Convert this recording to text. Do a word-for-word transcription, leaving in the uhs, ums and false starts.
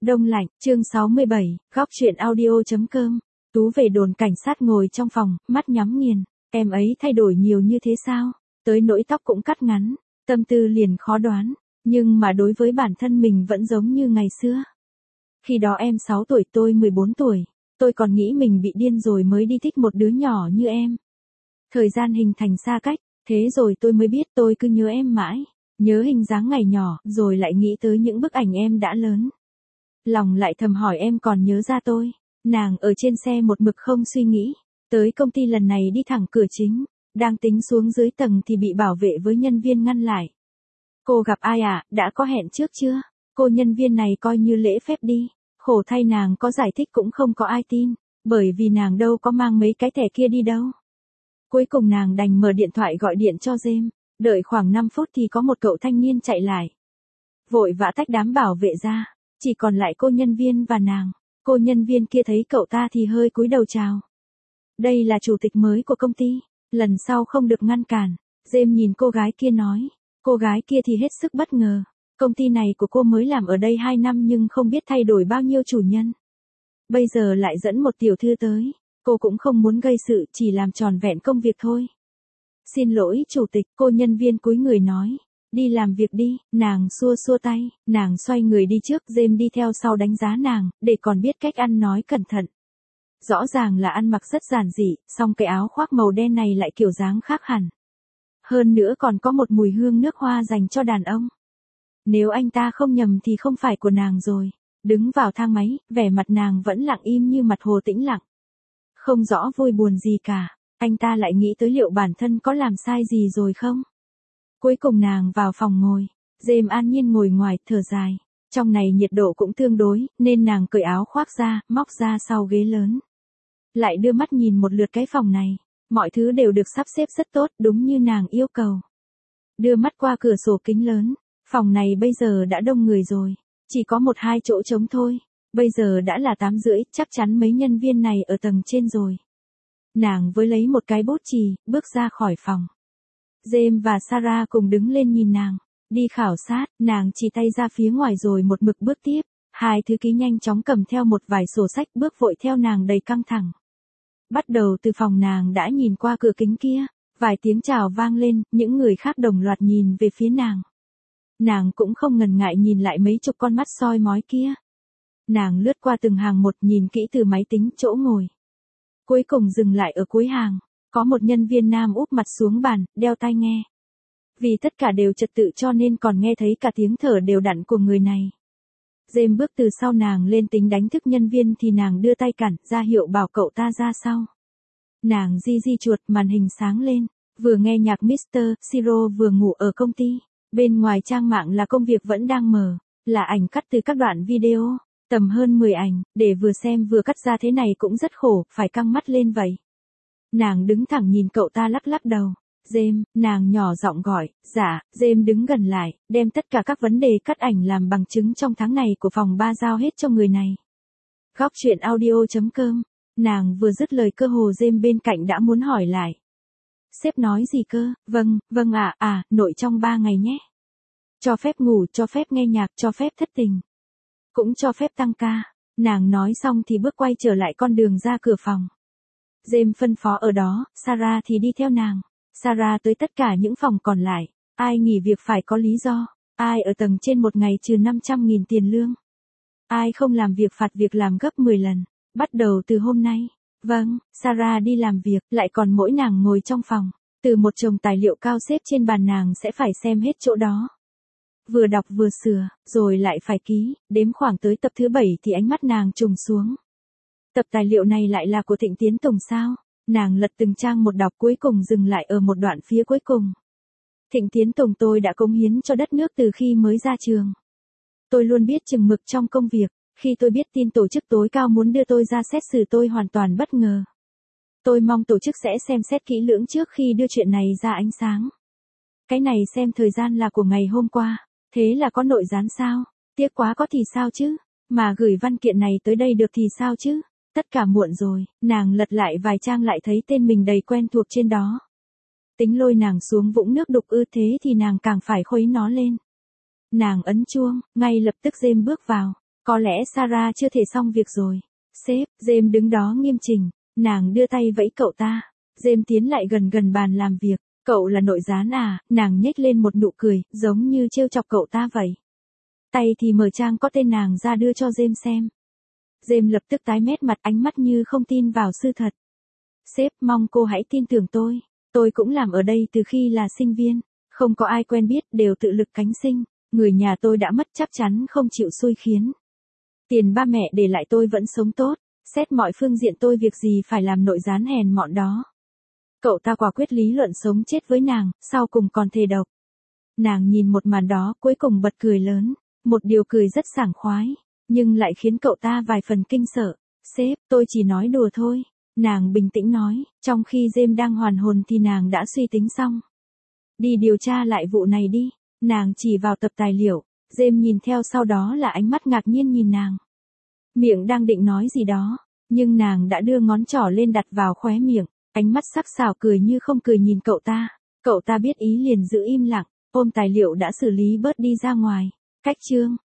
Đông lạnh, chương sáu mươi bảy, góc truyện audio.com. Tú về đồn cảnh sát ngồi trong phòng, mắt nhắm nghiền. Em ấy thay đổi nhiều như thế sao? Tới nỗi tóc cũng cắt ngắn, tâm tư liền khó đoán. Nhưng mà đối với bản thân mình vẫn giống như ngày xưa. Khi đó em sáu tuổi, tôi mười bốn tuổi. Tôi còn nghĩ mình bị điên rồi mới đi thích một đứa nhỏ như em. Thời gian hình thành xa cách, thế rồi tôi mới biết tôi cứ nhớ em mãi. Nhớ hình dáng ngày nhỏ, rồi lại nghĩ tới những bức ảnh em đã lớn. Lòng lại thầm hỏi em còn nhớ ra tôi. Nàng ở trên xe một mực không suy nghĩ. Tới công ty lần này đi thẳng cửa chính. Đang tính xuống dưới tầng thì bị bảo vệ với nhân viên ngăn lại. Cô gặp ai à, đã có hẹn trước chưa? Cô nhân viên này coi như lễ phép đi. Khổ thay nàng có giải thích cũng không có ai tin. Bởi vì nàng đâu có mang mấy cái thẻ kia đi đâu. Cuối cùng nàng đành mở điện thoại gọi điện cho James. Đợi khoảng năm phút thì có một cậu thanh niên chạy lại. Vội vã tách đám bảo vệ ra. Chỉ còn lại cô nhân viên và nàng. Cô nhân viên kia thấy cậu ta thì hơi cúi đầu chào. Đây là chủ tịch mới của công ty. Lần sau không được ngăn cản. James nhìn cô gái kia nói. Cô gái kia thì hết sức bất ngờ. Công ty này của cô mới làm ở đây hai năm nhưng không biết thay đổi bao nhiêu chủ nhân. Bây giờ lại dẫn một tiểu thư tới. Cô cũng không muốn gây sự, chỉ làm tròn vẹn công việc thôi. Xin lỗi chủ tịch, cô nhân viên cúi người nói. Đi làm việc đi, nàng xua xua tay, nàng xoay người đi trước, James đi theo sau đánh giá nàng, để còn biết cách ăn nói cẩn thận. Rõ ràng là ăn mặc rất giản dị, song cái áo khoác màu đen này lại kiểu dáng khác hẳn. Hơn nữa còn có một mùi hương nước hoa dành cho đàn ông. Nếu anh ta không nhầm thì không phải của nàng rồi. Đứng vào thang máy, vẻ mặt nàng vẫn lặng im như mặt hồ tĩnh lặng. Không rõ vui buồn gì cả, anh ta lại nghĩ tới liệu bản thân có làm sai gì rồi không? Cuối cùng nàng vào phòng ngồi, James an nhiên ngồi ngoài, thở dài. Trong này nhiệt độ cũng tương đối, nên nàng cởi áo khoác ra, móc ra sau ghế lớn. Lại đưa mắt nhìn một lượt cái phòng này, mọi thứ đều được sắp xếp rất tốt, đúng như nàng yêu cầu. Đưa mắt qua cửa sổ kính lớn, phòng này bây giờ đã đông người rồi, chỉ có một hai chỗ trống thôi. Bây giờ đã là tám rưỡi, chắc chắn mấy nhân viên này ở tầng trên rồi. Nàng với lấy một cái bút chì, bước ra khỏi phòng. James và Sarah cùng đứng lên nhìn nàng. Đi khảo sát, nàng chỉ tay ra phía ngoài rồi một mực bước tiếp. Hai thư ký nhanh chóng cầm theo một vài sổ sách bước vội theo nàng đầy căng thẳng. Bắt đầu từ phòng nàng đã nhìn qua cửa kính kia. Vài tiếng chào vang lên, những người khác đồng loạt nhìn về phía nàng. Nàng cũng không ngần ngại nhìn lại mấy chục con mắt soi mói kia. Nàng lướt qua từng hàng một, nhìn kỹ từ máy tính chỗ ngồi. Cuối cùng dừng lại ở cuối hàng, có một nhân viên nam úp mặt xuống bàn, đeo tai nghe. Vì tất cả đều trật tự cho nên còn nghe thấy cả tiếng thở đều đặn của người này. James bước từ sau nàng lên tính đánh thức nhân viên thì nàng đưa tay cản, ra hiệu bảo cậu ta ra sau. Nàng di di chuột, màn hình sáng lên, vừa nghe nhạc mít tơ Siro vừa ngủ ở công ty. Bên ngoài trang mạng là công việc vẫn đang mở, là ảnh cắt từ các đoạn video. Tầm hơn mười ảnh, để vừa xem vừa cắt ra thế này cũng rất khổ, phải căng mắt lên vậy. Nàng đứng thẳng nhìn cậu ta lắc lắc đầu. James, nàng nhỏ giọng gọi, dạ, James đứng gần lại, đem tất cả các vấn đề cắt ảnh làm bằng chứng trong tháng này của phòng ba giao hết cho người này. Góc truyện audio.com, nàng vừa dứt lời cơ hồ James bên cạnh đã muốn hỏi lại. Sếp nói gì cơ? Vâng, vâng à, à, nội trong ba ngày nhé. Cho phép ngủ, cho phép nghe nhạc, cho phép thất tình. Cũng cho phép tăng ca. Nàng nói xong thì bước quay trở lại con đường ra cửa phòng. James phân phó ở đó, Sarah thì đi theo nàng. Sarah tới tất cả những phòng còn lại. Ai nghỉ việc phải có lý do. Ai ở tầng trên một ngày trừ năm trăm nghìn tiền lương. Ai không làm việc phạt việc làm gấp mười lần. Bắt đầu từ hôm nay. Vâng, Sarah đi làm việc, lại còn mỗi nàng ngồi trong phòng. Từ một chồng tài liệu cao xếp trên bàn nàng sẽ phải xem hết chỗ đó. Vừa đọc vừa sửa, rồi lại phải ký, đếm khoảng tới tập thứ bảy thì ánh mắt nàng trùng xuống. Tập tài liệu này lại là của Thịnh Tiến Tùng sao? Nàng lật từng trang một đọc cuối cùng dừng lại ở một đoạn phía cuối cùng. Thịnh Tiến Tùng tôi đã cống hiến cho đất nước từ khi mới ra trường. Tôi luôn biết chừng mực trong công việc, khi tôi biết tin tổ chức tối cao muốn đưa tôi ra xét xử tôi hoàn toàn bất ngờ. Tôi mong tổ chức sẽ xem xét kỹ lưỡng trước khi đưa chuyện này ra ánh sáng. Cái này xem thời gian là của ngày hôm qua. Thế là có nội gián sao? Tiếc quá có thì sao chứ? Mà gửi văn kiện này tới đây được thì sao chứ? Tất cả muộn rồi, nàng lật lại vài trang lại thấy tên mình đầy quen thuộc trên đó. Tính lôi nàng xuống vũng nước đục ư, thế thì nàng càng phải khuấy nó lên. Nàng ấn chuông, ngay lập tức James bước vào. Có lẽ Sarah chưa thể xong việc rồi. Sếp, James đứng đó nghiêm chỉnh, nàng đưa tay vẫy cậu ta. James tiến lại gần gần bàn làm việc. Cậu là nội gián à, nàng nhếch lên một nụ cười, giống như trêu chọc cậu ta vậy. Tay thì mở trang có tên nàng ra đưa cho James xem. James lập tức tái mét mặt, ánh mắt như không tin vào sự thật. Sếp, mong cô hãy tin tưởng tôi. Tôi cũng làm ở đây từ khi là sinh viên. Không có ai quen biết, đều tự lực cánh sinh. Người nhà tôi đã mất, chắc chắn không chịu xui khiến. Tiền ba mẹ để lại tôi vẫn sống tốt. Xét mọi phương diện tôi việc gì phải làm nội gián hèn mọn đó. Cậu ta quả quyết lý luận sống chết với nàng, sau cùng còn thề độc. Nàng nhìn một màn đó, cuối cùng bật cười lớn. Một điều cười rất sảng khoái, nhưng lại khiến cậu ta vài phần kinh sợ. Sếp, tôi chỉ nói đùa thôi. Nàng bình tĩnh nói, trong khi James đang hoàn hồn thì nàng đã suy tính xong. Đi điều tra lại vụ này đi. Nàng chỉ vào tập tài liệu. James nhìn theo, sau đó là ánh mắt ngạc nhiên nhìn nàng. Miệng đang định nói gì đó, nhưng nàng đã đưa ngón trỏ lên đặt vào khóe miệng. Ánh mắt sắc sảo cười như không cười nhìn cậu ta. Cậu ta biết ý liền giữ im lặng, ôm tài liệu đã xử lý bớt đi ra ngoài. Cách chương